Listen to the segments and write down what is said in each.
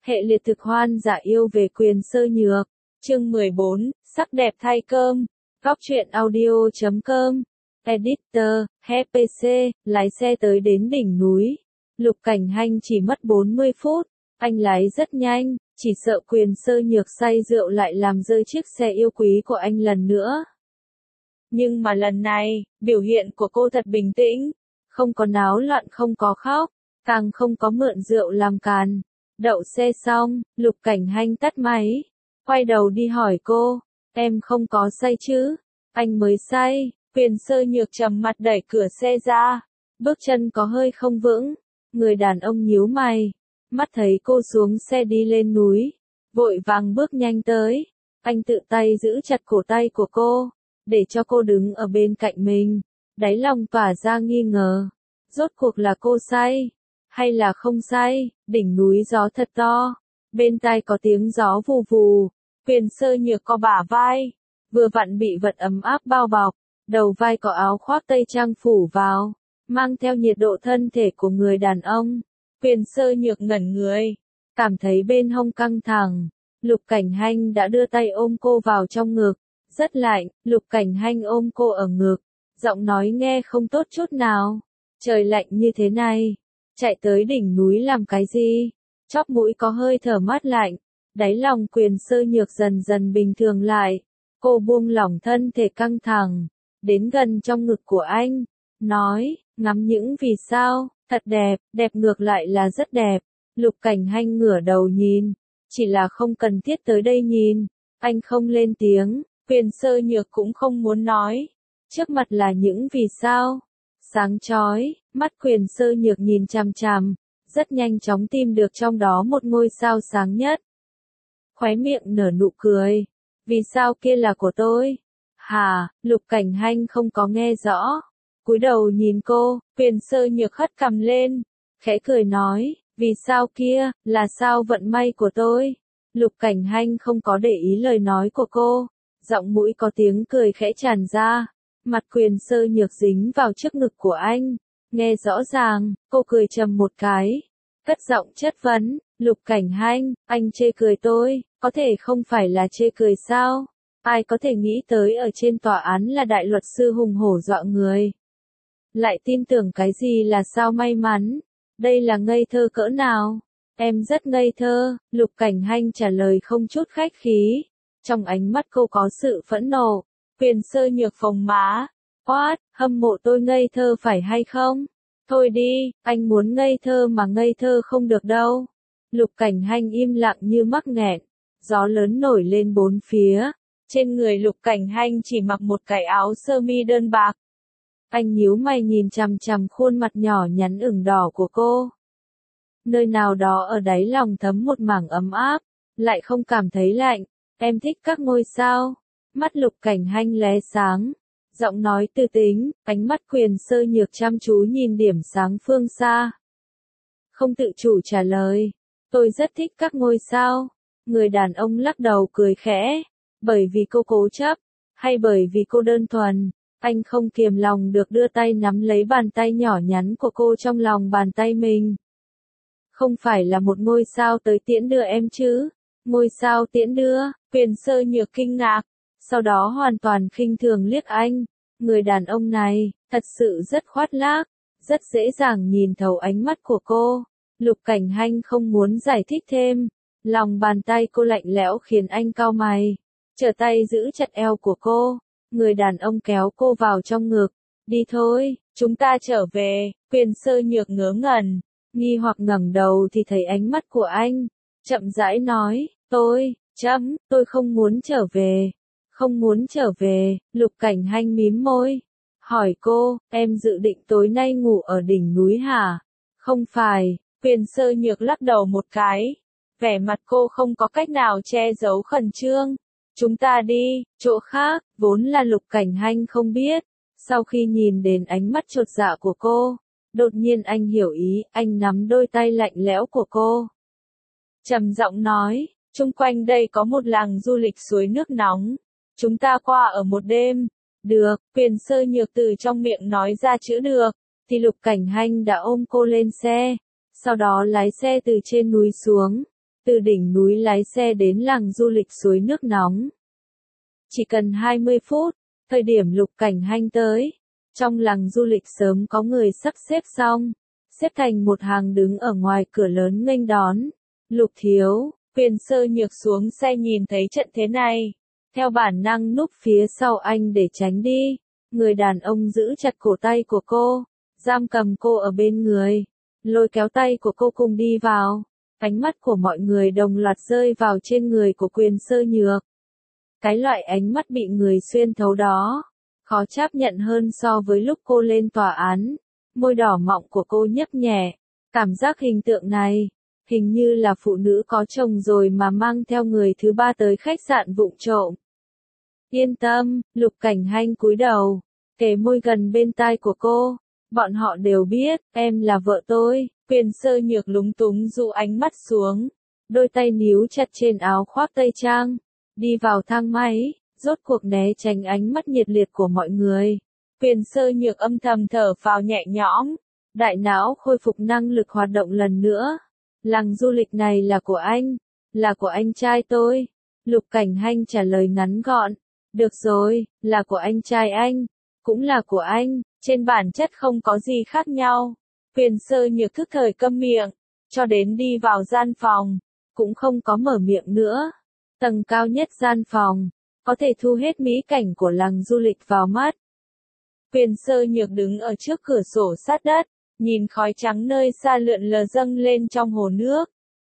Hệ liệt thực hoan giả yêu về Quyền Sơ Nhược. Chương 14, sắc đẹp thay cơm. Góc truyện audio.com. Editor, HPC, lái xe tới đến đỉnh núi. Lục Cảnh Hanh chỉ mất 40 phút. Anh lái rất nhanh, chỉ sợ Quyền Sơ Nhược say rượu lại làm rơi chiếc xe yêu quý của anh lần nữa. Nhưng mà lần này, biểu hiện của cô thật bình tĩnh. Không có náo loạn, không có khóc, càng không có mượn rượu làm càn. Đậu xe xong, Lục Cảnh Hanh tắt máy. Quay đầu đi hỏi cô, em không có say chứ? Anh mới say. Quyền Sơ Nhược trầm mặt đẩy cửa xe ra. Bước chân có hơi không vững. Người đàn ông nhíu mày. Mắt thấy cô xuống xe đi lên núi. Vội vàng bước nhanh tới. Anh tự tay giữ chặt cổ tay của cô. Để cho cô đứng ở bên cạnh mình. Đáy lòng tỏa ra nghi ngờ. Rốt cuộc là cô say hay là không say? Đỉnh núi gió thật to. Bên tai có tiếng gió vù vù. Quyền Sơ Nhược co bả vai. Vừa vặn bị vật ấm áp bao bọc. Đầu vai có áo khoác tây trang phủ vào. Mang theo nhiệt độ thân thể của người đàn ông. Quyền Sơ Nhược ngẩn người. Cảm thấy bên hông căng thẳng. Lục Cảnh Hanh đã đưa tay ôm cô vào trong ngực. Rất lạnh, Lục Cảnh Hanh ôm cô ở ngực. Giọng nói nghe không tốt chút nào. Trời lạnh như thế này. Chạy tới đỉnh núi làm cái gì? Chóp mũi có hơi thở mát lạnh. Đáy lòng Quyền Sơ Nhược dần dần bình thường lại. Cô buông lỏng thân thể căng thẳng. Đến gần trong ngực của anh. Nói, ngắm những vì sao, thật đẹp, đẹp ngược lại là rất đẹp. Lục Cảnh Hanh ngửa đầu nhìn. Chỉ là không cần thiết tới đây nhìn. Anh không lên tiếng. Quyền Sơ Nhược cũng không muốn nói. Trước mặt là những vì sao. Sáng chói, mắt Quyền Sơ Nhược nhìn chằm chằm. Rất nhanh chóng tìm được trong đó một ngôi sao sáng nhất. Khóe miệng nở nụ cười. Vì sao kia là của tôi? Hả? Lục Cảnh Hanh không có nghe rõ. Cúi đầu nhìn cô, Quyền Sơ Nhược hất cằm lên. Khẽ cười nói, vì sao kia, là sao vận may của tôi? Lục Cảnh Hanh không có để ý lời nói của cô. Giọng mũi có tiếng cười khẽ tràn ra. Mặt Quyền Sơ Nhược dính vào trước ngực của anh. Nghe rõ ràng, cô cười trầm một cái. Cất giọng chất vấn, Lục Cảnh Hanh, anh chê cười tôi, có thể không phải là chê cười sao? Ai có thể nghĩ tới ở trên tòa án là đại luật sư hùng hổ dọa người. Lại tin tưởng cái gì là sao may mắn? Đây là ngây thơ cỡ nào? Em rất ngây thơ, Lục Cảnh Hanh trả lời không chút khách khí. Trong ánh mắt cô có sự phẫn nộ. Quyền Sơ Nhược phồng má. Quát, hâm mộ tôi ngây thơ phải hay không? Thôi đi, anh muốn ngây thơ mà ngây thơ không được đâu. Lục Cảnh Hanh im lặng như mắc nghẹn. Gió lớn nổi lên bốn phía. Trên người Lục Cảnh Hanh chỉ mặc một cái áo sơ mi đơn bạc. Anh nhíu mày nhìn chằm chằm khuôn mặt nhỏ nhắn ửng đỏ của cô. Nơi nào đó ở đáy lòng thấm một mảng ấm áp. Lại không cảm thấy lạnh. Em thích các ngôi sao. Mắt Lục Cảnh Hanh lóe sáng. Giọng nói tư tính, ánh mắt Quyền Sơ Nhược chăm chú nhìn điểm sáng phương xa. Không tự chủ trả lời. Tôi rất thích các ngôi sao. Người đàn ông lắc đầu cười khẽ. Bởi vì cô cố chấp, hay bởi vì cô đơn thuần, anh không kiềm lòng được đưa tay nắm lấy bàn tay nhỏ nhắn của cô trong lòng bàn tay mình. Không phải là một ngôi sao tới tiễn đưa em chứ? Ngôi sao tiễn đưa? Quyền Sơ Nhược kinh ngạc, sau đó hoàn toàn khinh thường liếc anh. Người đàn ông này, thật sự rất khoác lác, rất dễ dàng nhìn thấu ánh mắt của cô. Lục Cảnh Hanh không muốn giải thích thêm. Lòng bàn tay cô lạnh lẽo khiến anh cau mày. Trở tay giữ chặt eo của cô. Người đàn ông kéo cô vào trong ngực. Đi thôi, chúng ta trở về. Quyền Sơ Nhược ngớ ngẩn. Nghi hoặc ngẩng đầu thì thấy ánh mắt của anh. Chậm rãi nói, tôi không muốn trở về. Không muốn trở về. Lục Cảnh Hanh mím môi. Hỏi cô, em dự định tối nay ngủ ở đỉnh núi hả? Không phải. Quyền Sơ Nhược lắc đầu một cái. Vẻ mặt cô không có cách nào che giấu khẩn trương. Chúng ta đi, chỗ khác, vốn là Lục Cảnh Hanh không biết. Sau khi nhìn đến ánh mắt chột dạ của cô, đột nhiên anh hiểu ý, anh nắm đôi tay lạnh lẽo của cô. Trầm giọng nói, chung quanh đây có một làng du lịch suối nước nóng. Chúng ta qua ở một đêm. Được, Quyền Sơ Nhược từ trong miệng nói ra chữ được, thì Lục Cảnh Hanh đã ôm cô lên xe. Sau đó lái xe từ trên núi xuống. từ đỉnh núi lái xe đến làng du lịch suối nước nóng. Chỉ cần 20 phút, thời điểm Lục Cảnh Hanh tới, trong làng du lịch sớm có người sắp xếp xong, xếp thành một hàng đứng ở ngoài cửa lớn nghênh đón. Lục thiếu, Quyền Sơ Nhược xuống xe nhìn thấy trận thế này, theo bản năng núp phía sau anh để tránh đi. Người đàn ông giữ chặt cổ tay của cô, giam cầm cô ở bên người, lôi kéo tay của cô cùng đi vào. Ánh mắt của mọi người đồng loạt rơi vào trên người của Quyền Sơ Nhược. Cái loại ánh mắt bị người xuyên thấu đó, khó chấp nhận hơn so với lúc cô lên tòa án. Môi đỏ mọng của cô nhấp nhẹ, cảm giác hình tượng này, hình như là phụ nữ có chồng rồi mà mang theo người thứ ba tới khách sạn vụng trộm. Yên tâm, Lục Cảnh Hanh cúi đầu, kề môi gần bên tai của cô. Bọn họ đều biết, em là vợ tôi. Quyền Sơ Nhược lúng túng dụ ánh mắt xuống, đôi tay níu chặt trên áo khoác tây trang, đi vào thang máy, rốt cuộc né tránh ánh mắt nhiệt liệt của mọi người. Quyền Sơ Nhược âm thầm thở phào nhẹ nhõm, đại não khôi phục năng lực hoạt động lần nữa. Làng du lịch này là của anh, là của anh trai tôi. Lục Cảnh Hanh trả lời ngắn gọn, được rồi, là của anh trai anh, cũng là của anh, trên bản chất không có gì khác nhau. Quyền Sơ Nhược thức thời câm miệng, cho đến đi vào gian phòng, cũng không có mở miệng nữa. Tầng cao nhất gian phòng, có thể thu hết mỹ cảnh của làng du lịch vào mắt. Quyền Sơ Nhược đứng ở trước cửa sổ sát đất, nhìn khói trắng nơi xa lượn lờ dâng lên trong hồ nước.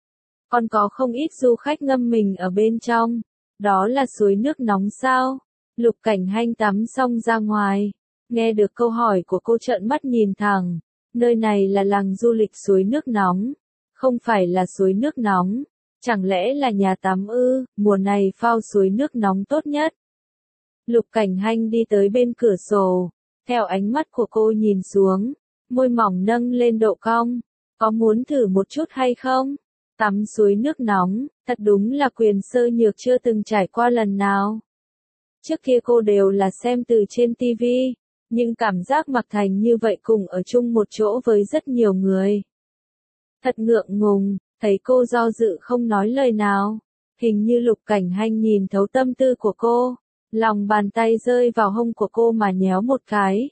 Còn có không ít du khách ngâm mình ở bên trong, đó là suối nước nóng sao? Lục Cảnh Hanh tắm xong ra ngoài, nghe được câu hỏi của cô trợn mắt nhìn thẳng. Nơi này là làng du lịch suối nước nóng, không phải là suối nước nóng, chẳng lẽ là nhà tắm ư? Mùa này phao suối nước nóng tốt nhất. Lục Cảnh Hanh đi tới bên cửa sổ, theo ánh mắt của cô nhìn xuống, môi mỏng nâng lên độ cong, có muốn thử một chút hay không? Tắm suối nước nóng, thật đúng là Quyền Sơ Nhược chưa từng trải qua lần nào. Trước kia cô đều là xem từ trên TV. Nhưng cảm giác mặc thành như vậy cùng ở chung một chỗ với rất nhiều người. Thật ngượng ngùng, thấy cô do dự không nói lời nào. Hình như Lục Cảnh Hanh nhìn thấu tâm tư của cô. Lòng bàn tay rơi vào hông của cô mà nhéo một cái.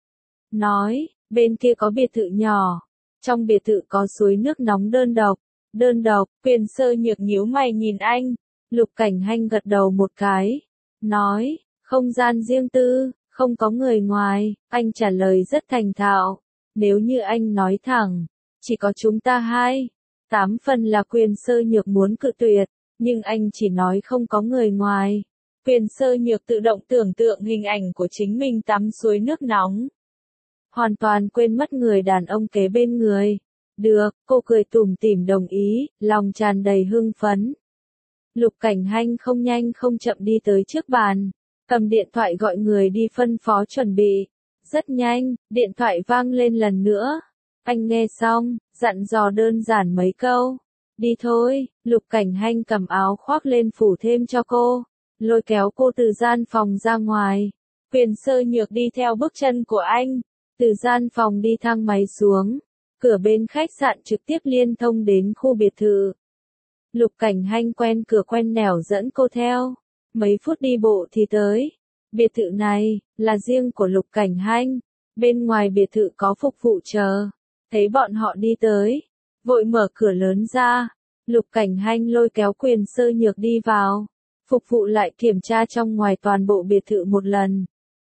Nói, bên kia có biệt thự nhỏ. Trong biệt thự có suối nước nóng đơn độc. Đơn độc, Quyền Sơ Nhược nhíu mày nhìn anh. Lục Cảnh Hanh gật đầu một cái. Nói, không gian riêng tư. Không có người ngoài, anh trả lời rất thành thạo. Nếu như anh nói thẳng, chỉ có chúng ta hai. 8 phần là Quyền Sơ Nhược muốn cự tuyệt, nhưng anh chỉ nói không có người ngoài. Quyền Sơ Nhược tự động tưởng tượng hình ảnh của chính mình tắm suối nước nóng. Hoàn toàn quên mất người đàn ông kế bên người. Được, cô cười tủm tỉm đồng ý, lòng tràn đầy hưng phấn. Lục Cảnh Hanh không nhanh không chậm đi tới trước bàn. Cầm điện thoại gọi người đi phân phó chuẩn bị. Rất nhanh, điện thoại vang lên lần nữa. Anh nghe xong, dặn dò đơn giản mấy câu. Đi thôi, Lục Cảnh Hanh cầm áo khoác lên phủ thêm cho cô. Lôi kéo cô từ gian phòng ra ngoài. Quyền Sơ Nhược đi theo bước chân của anh. Từ gian phòng đi thang máy xuống. Cửa bên khách sạn trực tiếp liên thông đến khu biệt thự. Lục Cảnh Hanh quen cửa quen nẻo dẫn cô theo. Mấy phút đi bộ thì tới. Biệt thự này, là riêng của Lục Cảnh Hanh. Bên ngoài biệt thự có phục vụ chờ. Thấy bọn họ đi tới. Vội mở cửa lớn ra. Lục Cảnh Hanh lôi kéo Quyền Sơ Nhược đi vào. Phục vụ lại kiểm tra trong ngoài toàn bộ biệt thự một lần.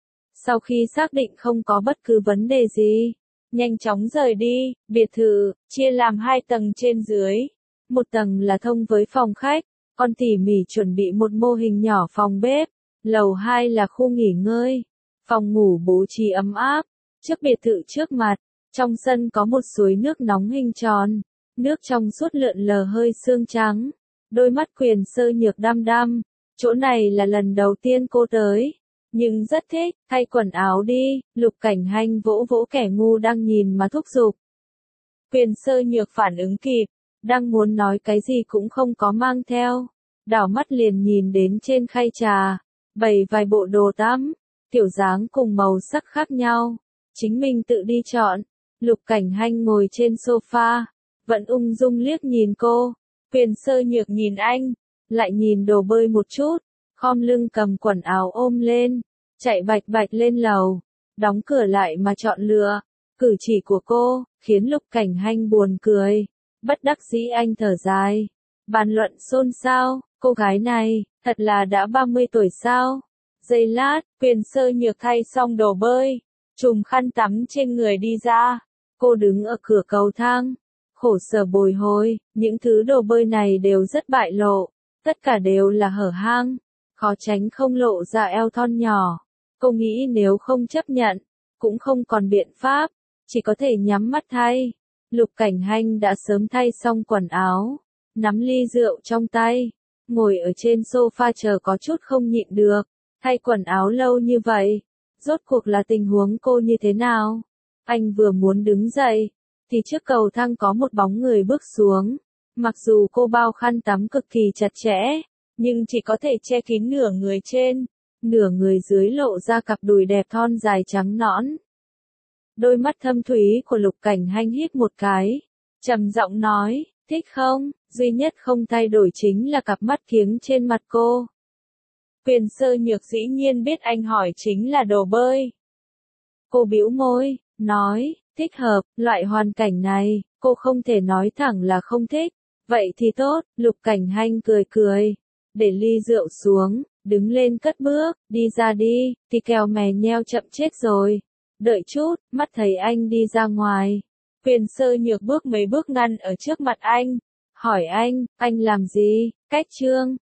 Sau khi xác định không có bất cứ vấn đề gì, nhanh chóng rời đi. Biệt thự, chia làm 2 tầng trên dưới. Một tầng là thông với phòng khách. Còn tỉ mỉ chuẩn bị một mô hình nhỏ phòng bếp. Lầu 2 là khu nghỉ ngơi. Phòng ngủ bố trí ấm áp. Trước biệt thự trước mặt, trong sân có một suối nước nóng hình tròn. Nước trong suốt lượn lờ hơi sương trắng. Đôi mắt Quyền Sơ Nhược đăm đăm. Chỗ này là lần đầu tiên cô tới. Nhưng rất thích, thay quần áo đi. Lục Cảnh Hanh vỗ vỗ kẻ ngu đang nhìn mà thúc giục. Quyền Sơ Nhược phản ứng kịp. Đang muốn nói cái gì cũng không có mang theo. Đảo mắt liền nhìn đến trên khay trà. Bày vài bộ đồ tắm. Kiểu dáng cùng màu sắc khác nhau. Chính mình tự đi chọn. Lục Cảnh Hanh ngồi trên sofa. Vẫn ung dung liếc nhìn cô. Quyền Sơ Nhược nhìn anh, lại nhìn đồ bơi một chút, khom lưng cầm quần áo ôm lên, chạy bạch bạch lên lầu, đóng cửa lại mà chọn lựa. Cử chỉ của cô, khiến Lục Cảnh Hanh buồn cười. Bất đắc dĩ anh thở dài. Bàn luận xôn xao, cô gái này, thật là đã 30 tuổi sao? Giây lát, Quyền Sơ Nhược thay xong đồ bơi, trùm khăn tắm trên người đi ra. Cô đứng ở cửa cầu thang, khổ sở bồi hồi, những thứ đồ bơi này đều rất bại lộ, tất cả đều là hở hang, khó tránh không lộ ra eo thon nhỏ. Cô nghĩ nếu không chấp nhận, cũng không còn biện pháp, chỉ có thể nhắm mắt thay. Lục Cảnh Hanh đã sớm thay xong quần áo, nắm ly rượu trong tay, ngồi ở trên sofa chờ có chút không nhịn được. Thay quần áo lâu như vậy, rốt cuộc là tình huống cô như thế nào? Anh vừa muốn đứng dậy, thì trước cầu thang có một bóng người bước xuống. Mặc dù cô bao khăn tắm cực kỳ chặt chẽ, nhưng chỉ có thể che kín nửa người trên, nửa người dưới lộ ra cặp đùi đẹp thon dài trắng nõn. Đôi mắt thâm thúy của Lục Cảnh Hanh hít một cái, trầm giọng nói, thích không? Duy nhất không thay đổi chính là cặp mắt kiếng trên mặt cô. Quyền Sơ Nhược dĩ nhiên biết anh hỏi chính là đồ bơi. Cô bĩu môi, nói, thích hợp, loại hoàn cảnh này, cô không thể nói thẳng là không thích. Vậy thì tốt, Lục Cảnh Hanh cười cười, để ly rượu xuống, đứng lên cất bước, đi ra đi, thì kèo mè nheo chậm chết rồi. Đợi chút, mắt thấy anh đi ra ngoài. Quyền Sơ Nhược bước mấy bước ngăn ở trước mặt anh, hỏi anh làm gì? Cách trương.